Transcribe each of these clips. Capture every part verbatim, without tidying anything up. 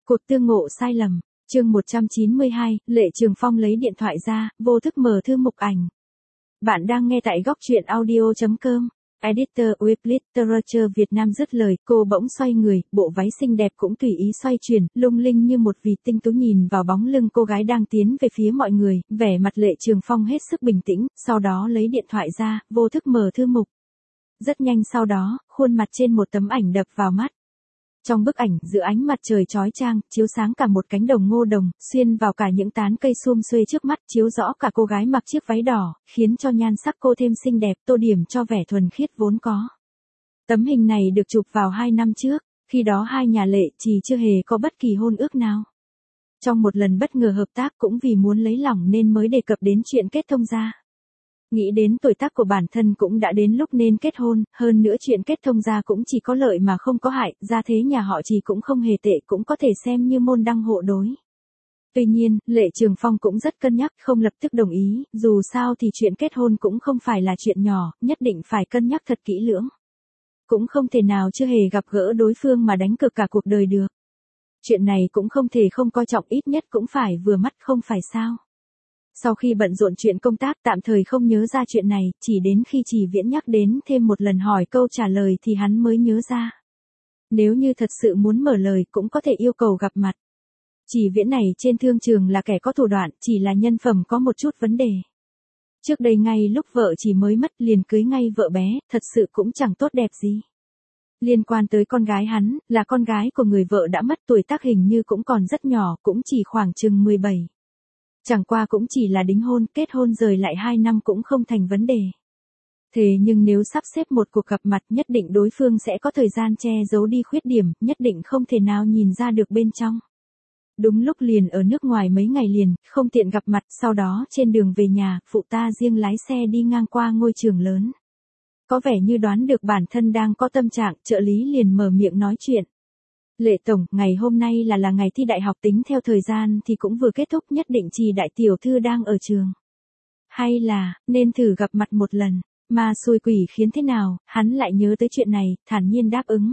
Cuộc tương ngộ sai lầm, chương một trăm chín mươi hai, Lệ Trường Phong lấy điện thoại ra, vô thức mở thư mục ảnh. Bạn đang nghe tại góc truyện audio chấm com. Editor with Literature Việt Nam dứt lời, cô bỗng xoay người, bộ váy xinh đẹp cũng tùy ý xoay chuyển, lung linh như một vì tinh tú nhìn vào bóng lưng cô gái đang tiến về phía mọi người, vẻ mặt Lệ Trường Phong hết sức bình tĩnh, sau đó lấy điện thoại ra, vô thức mở thư mục. Rất nhanh sau đó, khuôn mặt trên một tấm ảnh đập vào mắt. Trong bức ảnh, giữa ánh mặt trời chói chang, chiếu sáng cả một cánh đồng ngô đồng, xuyên vào cả những tán cây sum xuê trước mắt, chiếu rõ cả cô gái mặc chiếc váy đỏ, khiến cho nhan sắc cô thêm xinh đẹp, tô điểm cho vẻ thuần khiết vốn có. Tấm hình này được chụp vào hai năm trước, khi đó hai nhà Lệ Trì chưa hề có bất kỳ hôn ước nào. Trong một lần bất ngờ hợp tác cũng vì muốn lấy lòng nên mới đề cập đến chuyện kết thông gia. Nghĩ đến tuổi tác của bản thân cũng đã đến lúc nên kết hôn, hơn nữa chuyện kết thông gia cũng chỉ có lợi mà không có hại, gia thế nhà họ Trì cũng không hề tệ, cũng có thể xem như môn đăng hộ đối. Tuy nhiên, Lệ Trường Phong cũng rất cân nhắc, không lập tức đồng ý, dù sao thì chuyện kết hôn cũng không phải là chuyện nhỏ, nhất định phải cân nhắc thật kỹ lưỡng. Cũng không thể nào chưa hề gặp gỡ đối phương mà đánh cược cả cuộc đời được. Chuyện này cũng không thể không coi trọng, ít nhất cũng phải vừa mắt không phải sao. Sau khi bận rộn chuyện công tác tạm thời không nhớ ra chuyện này, chỉ đến khi Trì Viễn nhắc đến thêm một lần hỏi câu trả lời thì hắn mới nhớ ra. Nếu như thật sự muốn mở lời cũng có thể yêu cầu gặp mặt. Trì Viễn này trên thương trường là kẻ có thủ đoạn, chỉ là nhân phẩm có một chút vấn đề. Trước đây ngay lúc vợ Trì mới mất liền cưới ngay vợ bé, thật sự cũng chẳng tốt đẹp gì. Liên quan tới con gái hắn, là con gái của người vợ đã mất, tuổi tác hình như cũng còn rất nhỏ, cũng chỉ khoảng chừng mười bảy. Chẳng qua cũng chỉ là đính hôn, kết hôn rời lại hai năm cũng không thành vấn đề. Thế nhưng nếu sắp xếp một cuộc gặp mặt nhất định đối phương sẽ có thời gian che giấu đi khuyết điểm, nhất định không thể nào nhìn ra được bên trong. Đúng lúc liền ở nước ngoài mấy ngày liền, không tiện gặp mặt, sau đó trên đường về nhà, phụ ta riêng lái xe đi ngang qua ngôi trường lớn. Có vẻ như đoán được bản thân đang có tâm trạng, trợ lý liền mở miệng nói chuyện. Lệ Tổng, ngày hôm nay là là ngày thi đại học, tính theo thời gian thì cũng vừa kết thúc, nhất định Trì đại tiểu thư đang ở trường. Hay là, nên thử gặp mặt một lần, mà xui quỷ khiến thế nào, hắn lại nhớ tới chuyện này, thản nhiên đáp ứng.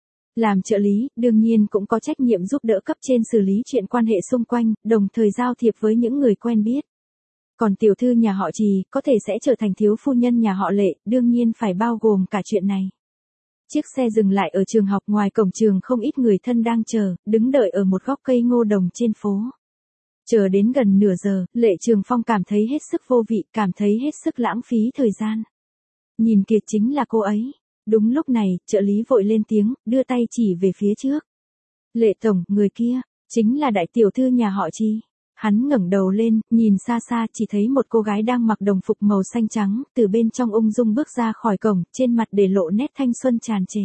Làm trợ lý, đương nhiên cũng có trách nhiệm giúp đỡ cấp trên xử lý chuyện quan hệ xung quanh, đồng thời giao thiệp với những người quen biết. Còn tiểu thư nhà họ Trì, có thể sẽ trở thành thiếu phu nhân nhà họ Lệ, đương nhiên phải bao gồm cả chuyện này. Chiếc xe dừng lại ở trường học, ngoài cổng trường không ít người thân đang chờ, đứng đợi ở một góc cây ngô đồng trên phố. Chờ đến gần nửa giờ, Lệ Trường Phong cảm thấy hết sức vô vị, cảm thấy hết sức lãng phí thời gian. Nhìn kìa, chính là cô ấy. Đúng lúc này, trợ lý vội lên tiếng, đưa tay chỉ về phía trước. Lệ Tổng, người kia, chính là đại tiểu thư nhà họ Trì. Hắn ngẩng đầu lên, nhìn xa xa chỉ thấy một cô gái đang mặc đồng phục màu xanh trắng, từ bên trong ung dung bước ra khỏi cổng, trên mặt để lộ nét thanh xuân tràn trề.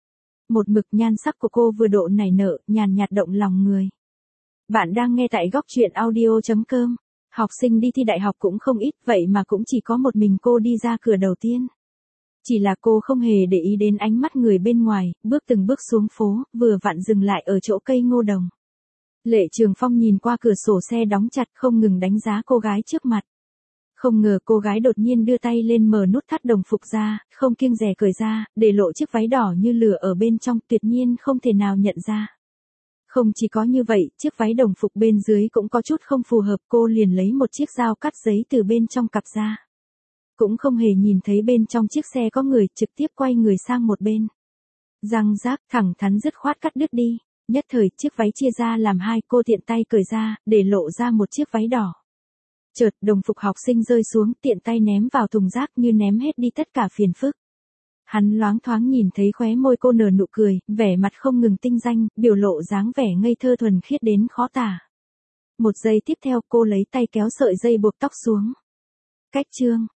Một mực nhan sắc của cô vừa độ nảy nở, nhàn nhạt động lòng người. Bạn đang nghe tại góc truyện audio chấm com. Học sinh đi thi đại học cũng không ít, vậy mà cũng chỉ có một mình cô đi ra cửa đầu tiên. Chỉ là cô không hề để ý đến ánh mắt người bên ngoài, bước từng bước xuống phố, vừa vặn dừng lại ở chỗ cây ngô đồng. Lệ Trường Phong nhìn qua cửa sổ xe đóng chặt, không ngừng đánh giá cô gái trước mặt. Không ngờ cô gái đột nhiên đưa tay lên mở nút thắt đồng phục ra, không kiêng dè cởi ra, để lộ chiếc váy đỏ như lửa ở bên trong, tuyệt nhiên không thể nào nhận ra. Không chỉ có như vậy, chiếc váy đồng phục bên dưới cũng có chút không phù hợp, cô liền lấy một chiếc dao cắt giấy từ bên trong cặp ra. Cũng không hề nhìn thấy bên trong chiếc xe có người, trực tiếp quay người sang một bên. Răng rác, thẳng thắn dứt khoát cắt đứt đi. Nhất thời, chiếc váy chia ra làm hai, cô tiện tay cởi ra, để lộ ra một chiếc váy đỏ. Chợt, đồng phục học sinh rơi xuống, tiện tay ném vào thùng rác như ném hết đi tất cả phiền phức. Hắn loáng thoáng nhìn thấy khóe môi cô nở nụ cười, vẻ mặt không ngừng tinh danh, biểu lộ dáng vẻ ngây thơ thuần khiết đến khó tả. Một giây tiếp theo, cô lấy tay kéo sợi dây buộc tóc xuống. Cách chương.